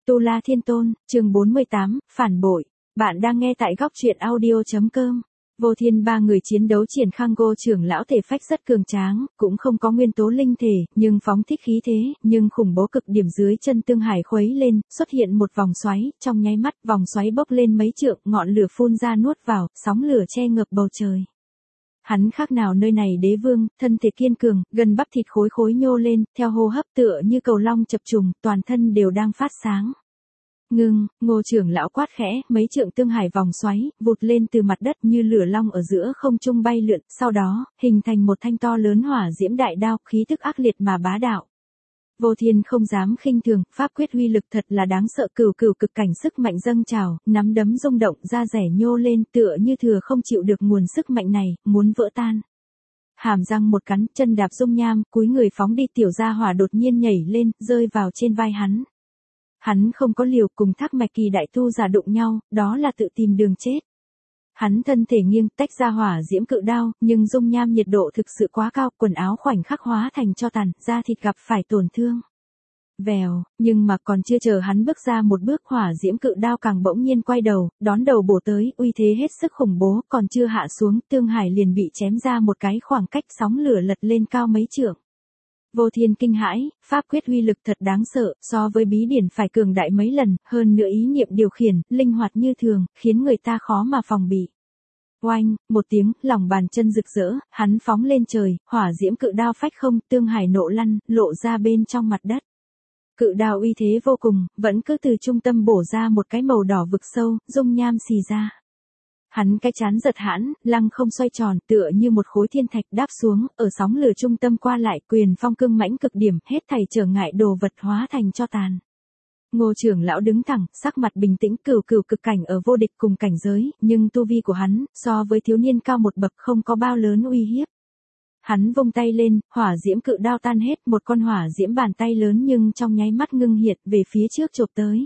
Tu La Thiên Tôn, chương 48, phản bội. Bạn đang nghe tại góc truyện audio.com. Vô Thiên ba người chiến đấu triển khang Ngô trưởng lão thể phách rất cường tráng, cũng không có nguyên tố linh thể, nhưng phóng thích khí thế, nhưng khủng bố cực điểm dưới chân Tương Hải khuấy lên, xuất hiện một vòng xoáy, trong nháy mắt vòng xoáy bốc lên mấy trượng, ngọn lửa phun ra nuốt vào, sóng lửa che ngập bầu trời. Hắn khác nào nơi này đế vương, thân thể kiên cường, gần bắp thịt khối khối nhô lên, theo hô hấp tựa như cầu long chập trùng, toàn thân đều đang phát sáng. Ngưng, Ngô trưởng lão quát khẽ, mấy trượng Tương Hải vòng xoáy, vụt lên từ mặt đất như lửa long ở giữa không trung bay lượn, sau đó, hình thành một thanh to lớn hỏa diễm đại đao, khí tức ác liệt mà bá đạo. Vô Thiên không dám khinh thường, pháp quyết uy lực thật là đáng sợ, cửu cực cảnh sức mạnh dâng trào, nắm đấm rung động, da rẻ nhô lên, tựa như thừa không chịu được nguồn sức mạnh này, muốn vỡ tan. Hàm răng một cắn, chân đạp dung nham, cúi người phóng đi, tiểu gia hỏa đột nhiên nhảy lên, rơi vào trên vai hắn. Hắn không có liều, cùng Thác Mạch Kỳ đại tu giả đụng nhau, đó là tự tìm đường chết. Hắn thân thể nghiêng, tách ra hỏa diễm cự đao, nhưng dung nham nhiệt độ thực sự quá cao, quần áo khoảnh khắc hóa thành tro tàn, da thịt gặp phải tổn thương. Vèo, nhưng mà còn chưa chờ hắn bước ra một bước, hỏa diễm cự đao càng bỗng nhiên quay đầu, đón đầu bổ tới, uy thế hết sức khủng bố, còn chưa hạ xuống, Tương Hải liền bị chém ra một cái khoảng cách, sóng lửa lật lên cao mấy trượng. Vô Thiên kinh hãi, pháp quyết uy lực thật đáng sợ, so với bí điển phải cường đại mấy lần, hơn nữa ý niệm điều khiển, linh hoạt như thường, khiến người ta khó mà phòng bị. Oanh, một tiếng, lòng bàn chân rực rỡ, hắn phóng lên trời, hỏa diễm cự đao phách không, Tương Hải nộ lăn, lộ ra bên trong mặt đất. Cự đao uy thế vô cùng, vẫn cứ từ trung tâm bổ ra một cái màu đỏ vực sâu, dung nham xì ra. Hắn cái chán giật hãn, lăng không xoay tròn, tựa như một khối thiên thạch đáp xuống, ở sóng lửa trung tâm qua lại, quyền phong cương mãnh cực điểm, hết thảy trở ngại đồ vật hóa thành tro tàn. Ngô trưởng lão đứng thẳng, sắc mặt bình tĩnh, cửu cực cảnh ở vô địch cùng cảnh giới, nhưng tu vi của hắn, so với thiếu niên cao một bậc không có bao lớn uy hiếp. Hắn vung tay lên, hỏa diễm cự đao tan hết, một con hỏa diễm bàn tay lớn nhưng trong nháy mắt ngưng hiện về phía trước chộp tới.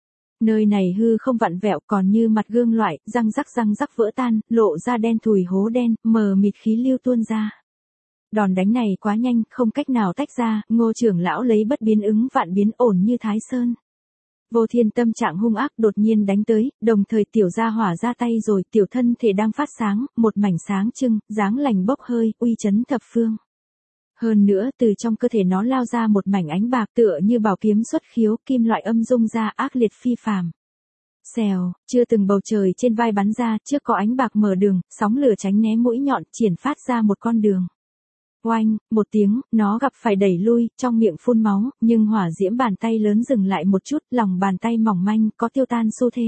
Nơi này hư không vặn vẹo, còn như mặt gương loại, răng rắc vỡ tan, lộ ra đen thùi hố đen, mờ mịt khí lưu tuôn ra. Đòn đánh này quá nhanh, không cách nào tách ra, Ngô trưởng lão lấy bất biến ứng vạn biến, ổn như Thái Sơn. Vô Thiên tâm trạng hung ác đột nhiên đánh tới, đồng thời tiểu gia hỏa ra tay rồi, tiểu thân thể đang phát sáng, một mảnh sáng trưng, dáng lành bốc hơi, uy chấn thập phương. Hơn nữa, từ trong cơ thể nó lao ra một mảnh ánh bạc, tựa như bảo kiếm xuất khiếu, kim loại âm dung ra, ác liệt phi phàm. Xèo, chưa từng bầu trời trên vai bắn ra, trước có ánh bạc mở đường, sóng lửa tránh né mũi nhọn, triển phát ra một con đường. Oanh, một tiếng, nó gặp phải đẩy lui, trong miệng phun máu, nhưng hỏa diễm bàn tay lớn dừng lại một chút, lòng bàn tay mỏng manh, có tiêu tan xu thế.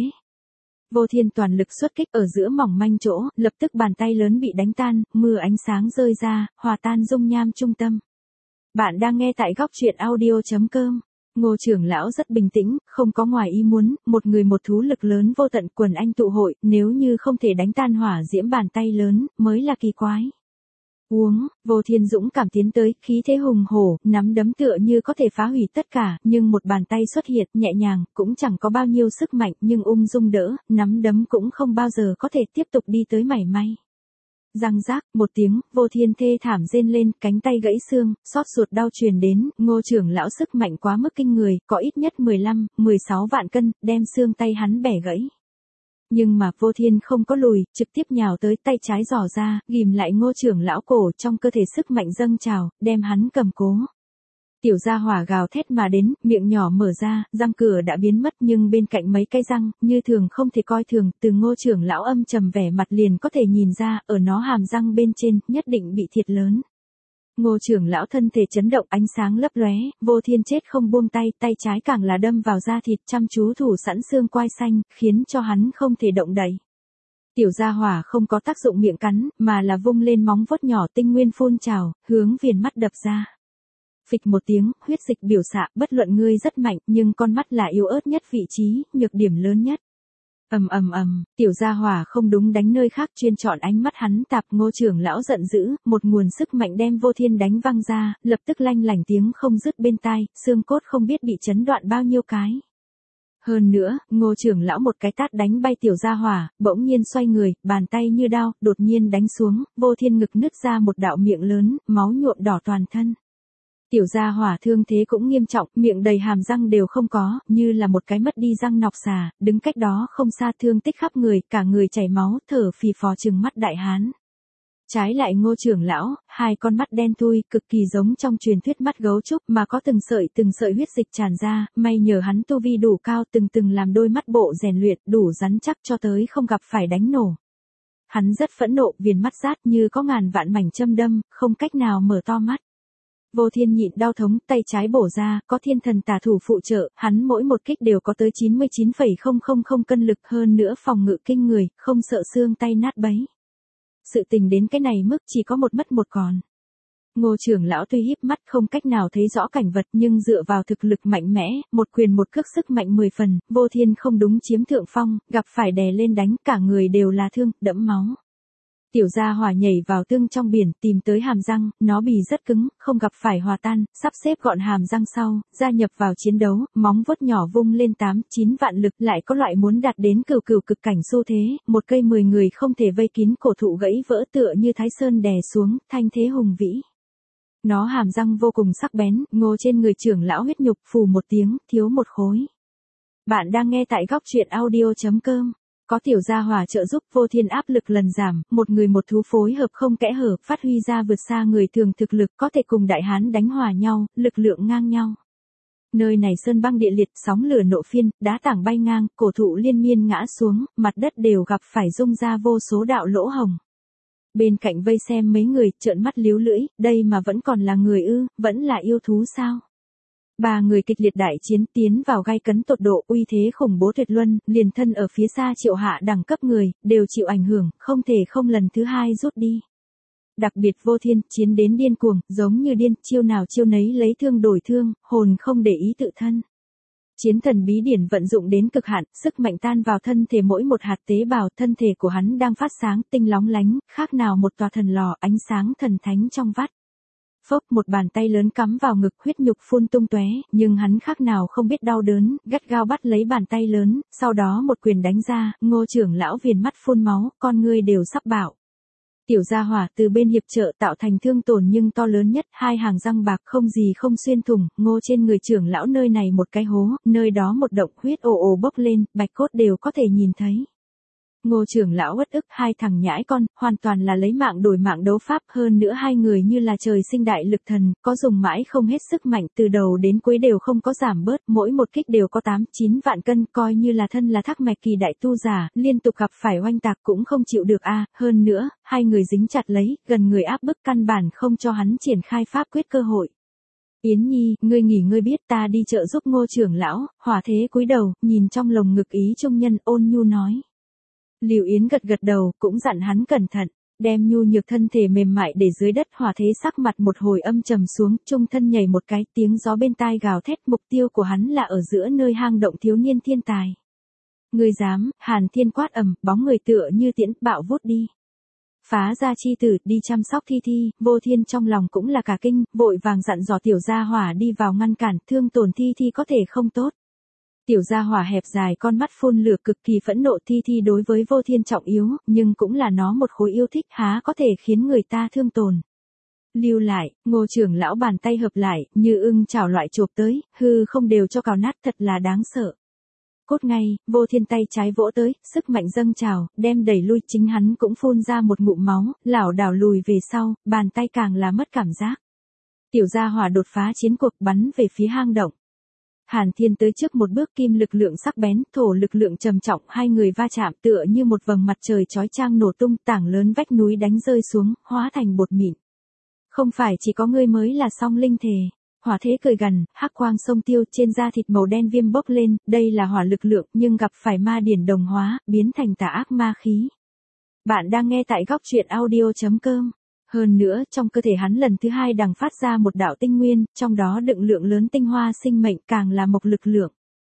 Vô Thiên toàn lực xuất kích ở giữa mỏng manh chỗ, lập tức bàn tay lớn bị đánh tan, mưa ánh sáng rơi ra, hòa tan dung nham trung tâm. Bạn đang nghe tại góc truyện audio.com. Ngô trưởng lão rất bình tĩnh, không có ngoài ý muốn, một người một thú lực lớn vô tận, quần anh tụ hội, nếu như không thể đánh tan hỏa diễm bàn tay lớn, mới là kỳ quái. Vô Thiên dũng cảm tiến tới, khí thế hùng hổ, nắm đấm tựa như có thể phá hủy tất cả, nhưng một bàn tay xuất hiện, nhẹ nhàng, cũng chẳng có bao nhiêu sức mạnh, nhưng ung dung đỡ, nắm đấm cũng không bao giờ có thể tiếp tục đi tới mảy may. Răng rác, một tiếng, Vô Thiên thê thảm rên lên, cánh tay gãy xương, xót ruột đau truyền đến, Ngô trưởng lão sức mạnh quá mức kinh người, có ít nhất 15, 16 vạn cân, đem xương tay hắn bẻ gãy. Nhưng mà Vô Thiên không có lùi, trực tiếp nhào tới, tay trái giỏ ra, ghim lại Ngô trưởng lão cổ, trong cơ thể sức mạnh dâng trào, đem hắn cầm cố. Tiểu gia hỏa gào thét mà đến, miệng nhỏ mở ra, răng cửa đã biến mất, nhưng bên cạnh mấy cái răng, như thường không thể coi thường, từ Ngô trưởng lão âm trầm vẻ mặt liền có thể nhìn ra, ở nó hàm răng bên trên, nhất định bị thiệt lớn. Ngô trưởng lão thân thể chấn động, ánh sáng lấp lóe, Vô Thiên chết không buông tay, tay trái càng là đâm vào da thịt, chăm chú thủ sẵn xương quai xanh, khiến cho hắn không thể động đậy. Tiểu gia hỏa không có tác dụng miệng cắn, mà là vung lên móng vuốt nhỏ, tinh nguyên phun trào, hướng viền mắt đập ra. Phịch một tiếng, huyết dịch biểu xạ, bất luận ngươi rất mạnh, nhưng con mắt là yếu ớt nhất vị trí, nhược điểm lớn nhất. Tiểu gia hỏa không đúng đánh nơi khác, chuyên chọn ánh mắt hắn tạp. Ngô trưởng lão giận dữ, một nguồn sức mạnh đem Vô Thiên đánh văng ra, lập tức lanh lảnh tiếng không dứt bên tai, xương cốt không biết bị chấn đoạn bao nhiêu cái. Hơn nữa, Ngô trưởng lão một cái tát đánh bay tiểu gia hỏa, bỗng nhiên xoay người, bàn tay như đao, đột nhiên đánh xuống, Vô Thiên ngực nứt ra một đạo miệng lớn, máu nhuộm đỏ toàn thân. Tiểu gia hỏa thương thế cũng nghiêm trọng, miệng đầy hàm răng đều không có, như là một cái mất đi răng nọc xà, đứng cách đó không xa thương tích khắp người, cả người chảy máu, thở phì phò trừng mắt đại hán. Trái lại Ngô trưởng lão, hai con mắt đen thui, cực kỳ giống trong truyền thuyết mắt gấu trúc mà có từng sợi huyết dịch tràn ra, may nhờ hắn tu vi đủ cao từng làm đôi mắt bộ rèn luyện, đủ rắn chắc cho tới không gặp phải đánh nổ. Hắn rất phẫn nộ, viền mắt rát như có ngàn vạn mảnh châm đâm, không cách nào mở to mắt. Vô Thiên nhịn đau thống, tay trái bổ ra, có thiên thần tà thủ phụ trợ, hắn mỗi một kích đều có tới 99,000 cân lực, hơn nữa phòng ngự kinh người, không sợ xương tay nát bấy. Sự tình đến cái này mức chỉ có một mất một còn. Ngô trưởng lão tuy híp mắt không cách nào thấy rõ cảnh vật nhưng dựa vào thực lực mạnh mẽ, một quyền một cước sức mạnh 10 phần, Vô Thiên không đúng chiếm thượng phong, gặp phải đè lên đánh, cả người đều là thương, đẫm máu. Tiểu gia hỏa nhảy vào tương trong biển, tìm tới hàm răng, nó bì rất cứng, không gặp phải hòa tan, sắp xếp gọn hàm răng sau, gia nhập vào chiến đấu, móng vuốt nhỏ vung lên 8-9 vạn lực, lại có loại muốn đạt đến cửu cực cảnh xu thế, một cây 10 người không thể vây kín, cổ thụ gãy vỡ tựa như Thái Sơn đè xuống, thanh thế hùng vĩ. Nó hàm răng vô cùng sắc bén, ngô trên người trưởng lão huyết nhục, phù một tiếng, thiếu một khối. Bạn đang nghe tại góc truyện audio.com. Có tiểu gia hỏa trợ giúp, Vô Thiên áp lực lần giảm, một người một thú phối hợp không kẽ hở, phát huy ra vượt xa người thường thực lực, có thể cùng đại hán đánh hòa nhau, lực lượng ngang nhau. Nơi này sơn băng địa liệt, sóng lửa nộ phiên, đá tảng bay ngang, cổ thụ liên miên ngã xuống, mặt đất đều gặp phải rung ra vô số đạo lỗ hồng. Bên cạnh vây xem mấy người, trợn mắt líu lưỡi, đây mà vẫn còn là người ư, vẫn là yêu thú sao? Ba người kịch liệt đại chiến tiến vào gai cấn tột độ, uy thế khủng bố tuyệt luân, liền thân ở phía xa Triệu Hạ đẳng cấp người, đều chịu ảnh hưởng, không thể không lần thứ hai rút đi. Đặc biệt Vô Thiên, chiến đến điên cuồng, giống như điên, chiêu nào chiêu nấy lấy thương đổi thương, hồn không để ý tự thân. Chiến thần bí điển vận dụng đến cực hạn, sức mạnh tan vào thân thể mỗi một hạt tế bào, thân thể của hắn đang phát sáng, tinh lóng lánh, khác nào một tòa thần lò, ánh sáng thần thánh trong vắt. Phốc, một bàn tay lớn cắm vào ngực, huyết nhục phun tung tóe, nhưng hắn khác nào không biết đau đớn, gắt gao bắt lấy bàn tay lớn, sau đó một quyền đánh ra, Ngô trưởng lão viền mắt phun máu, con ngươi đều sắp bạo. Tiểu gia hỏa từ bên hiệp trợ tạo thành thương tổn nhưng to lớn nhất, hai hàng răng bạc không gì không xuyên thủng, Ngô trên người trưởng lão nơi này một cái hố, nơi đó một động, huyết ồ ồ bốc lên, bạch cốt đều có thể nhìn thấy. Ngô trưởng lão uất ức, hai thằng nhãi con, hoàn toàn là lấy mạng đổi mạng đấu pháp, hơn nữa hai người như là trời sinh đại lực thần, có dùng mãi không hết sức mạnh, từ đầu đến cuối đều không có giảm bớt, mỗi một kích đều có 8-9 vạn cân, coi như là thân là Thác Mạch Kỳ đại tu giả, liên tục gặp phải oanh tạc cũng không chịu được a. Hơn nữa, hai người dính chặt lấy, gần người áp bức căn bản không cho hắn triển khai pháp quyết cơ hội. Yến Nhi, ngươi nghỉ ngơi biết, ta đi trợ giúp Ngô trưởng lão. Hỏa Thế cúi đầu, nhìn trong lồng ngực ý trung nhân, ôn nhu nói. Lưu Yến gật đầu, cũng dặn hắn cẩn thận, đem nhu nhược thân thể mềm mại để dưới đất. Hỏa Thế sắc mặt một hồi âm trầm xuống, trung thân nhảy một cái, tiếng gió bên tai gào thét, mục tiêu của hắn là ở giữa nơi hang động thiếu niên thiên tài. Ngươi dám? Hàn Thiên quát ầm, bóng người tựa như tiễn, bạo vút đi. Phá gia chi tử, đi chăm sóc Thi Thi. Vô Thiên trong lòng cũng là cả kinh, vội vàng dặn dò tiểu gia hỏa đi vào ngăn cản, thương tổn Thi Thi có thể không tốt. Tiểu gia hỏa hẹp dài con mắt phun lửa, cực kỳ phẫn nộ. Thi Thi đối với Vô Thiên trọng yếu, nhưng cũng là nó một khối yêu thích, há có thể khiến người ta thương tổn. Lưu lại, Ngô trưởng lão bàn tay hợp lại, như ưng chảo loại chộp tới, hư không đều cho cào nát, thật là đáng sợ. Cốt ngay, Vô Thiên tay trái vỗ tới, sức mạnh dâng trào, đem đẩy lui, chính hắn cũng phun ra một ngụm máu, lảo đảo lùi về sau, bàn tay càng là mất cảm giác. Tiểu gia hỏa đột phá chiến cuộc, bắn về phía hang động. Hàn Thiên tới trước một bước, kim lực lượng sắc bén, thổ lực lượng trầm trọng, hai người va chạm tựa như một vầng mặt trời chói chang nổ tung, tảng lớn vách núi đánh rơi xuống, hóa thành bột mịn. Không phải chỉ có ngươi mới là song linh thể. Hỏa Thế cười gằn, hắc quang sông tiêu, trên da thịt màu đen viêm bốc lên, đây là hỏa lực lượng, nhưng gặp phải ma điển đồng hóa, biến thành tà ác ma khí. Bạn đang nghe tại góc truyện audio.com. Hơn nữa, trong cơ thể hắn lần thứ hai đằng phát ra một đạo tinh nguyên, trong đó đựng lượng lớn tinh hoa sinh mệnh, càng là mộc lực lượng.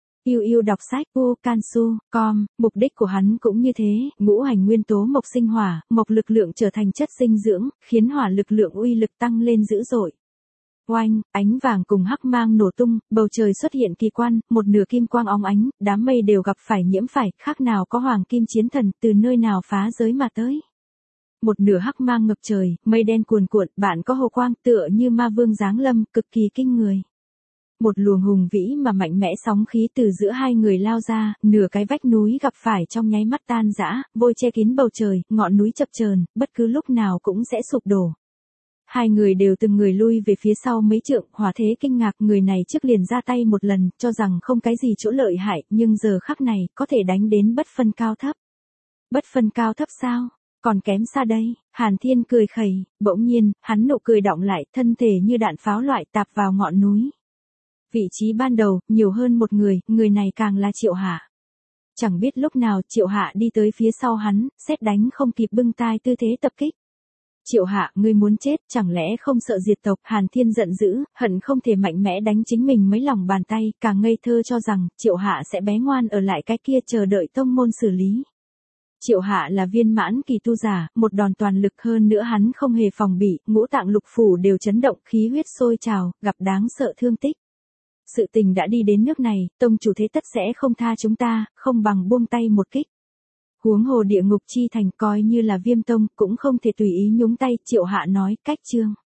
Yêu đọc sách ucansu.com, mục đích của hắn cũng như thế, ngũ hành nguyên tố mộc sinh hỏa, mộc lực lượng trở thành chất dinh dưỡng, khiến hỏa lực lượng uy lực tăng lên dữ dội. Oanh, ánh vàng cùng hắc mang nổ tung, bầu trời xuất hiện kỳ quan, một nửa kim quang óng ánh, đám mây đều gặp phải nhiễm phải, khác nào có hoàng kim chiến thần, từ nơi nào phá giới mà tới. Một nửa hắc mang ngập trời, mây đen cuồn cuộn, bạn có hồ quang tựa như ma vương giáng lâm, cực kỳ kinh người. Một luồng hùng vĩ mà mạnh mẽ sóng khí từ giữa hai người lao ra, nửa cái vách núi gặp phải trong nháy mắt tan rã, vôi che kín bầu trời, ngọn núi chập chờn, bất cứ lúc nào cũng sẽ sụp đổ. Hai người đều từng người lui về phía sau mấy trượng, Hỏa Thế kinh ngạc, người này trước liền ra tay một lần, cho rằng không cái gì chỗ lợi hại, nhưng giờ khắc này, có thể đánh đến bất phân cao thấp. Bất phân cao thấp sao? Còn kém xa đây. Hàn Thiên cười khẩy, bỗng nhiên, hắn nụ cười đọng lại, thân thể như đạn pháo loại tạp vào ngọn núi. Vị trí ban đầu, nhiều hơn một người này càng là Triệu Hạ. Chẳng biết lúc nào Triệu Hạ đi tới phía sau hắn, sét đánh không kịp bưng tai tư thế tập kích. Triệu Hạ, ngươi muốn chết, chẳng lẽ không sợ diệt tộc? Hàn Thiên giận dữ, hận không thể mạnh mẽ đánh chính mình mấy lòng bàn tay, càng ngây thơ cho rằng Triệu Hạ sẽ bé ngoan ở lại cái kia chờ đợi tông môn xử lý. Triệu Hạ là viên mãn kỳ tu giả, một đòn toàn lực, hơn nữa hắn không hề phòng bị, ngũ tạng lục phủ đều chấn động, khí huyết sôi trào, gặp đáng sợ thương tích. Sự tình đã đi đến nước này, tông chủ thế tất sẽ không tha chúng ta, không bằng buông tay một kích. Huống hồ địa ngục chi thành coi như là Viêm tông cũng không thể tùy ý nhúng tay, Triệu Hạ nói, cách chương.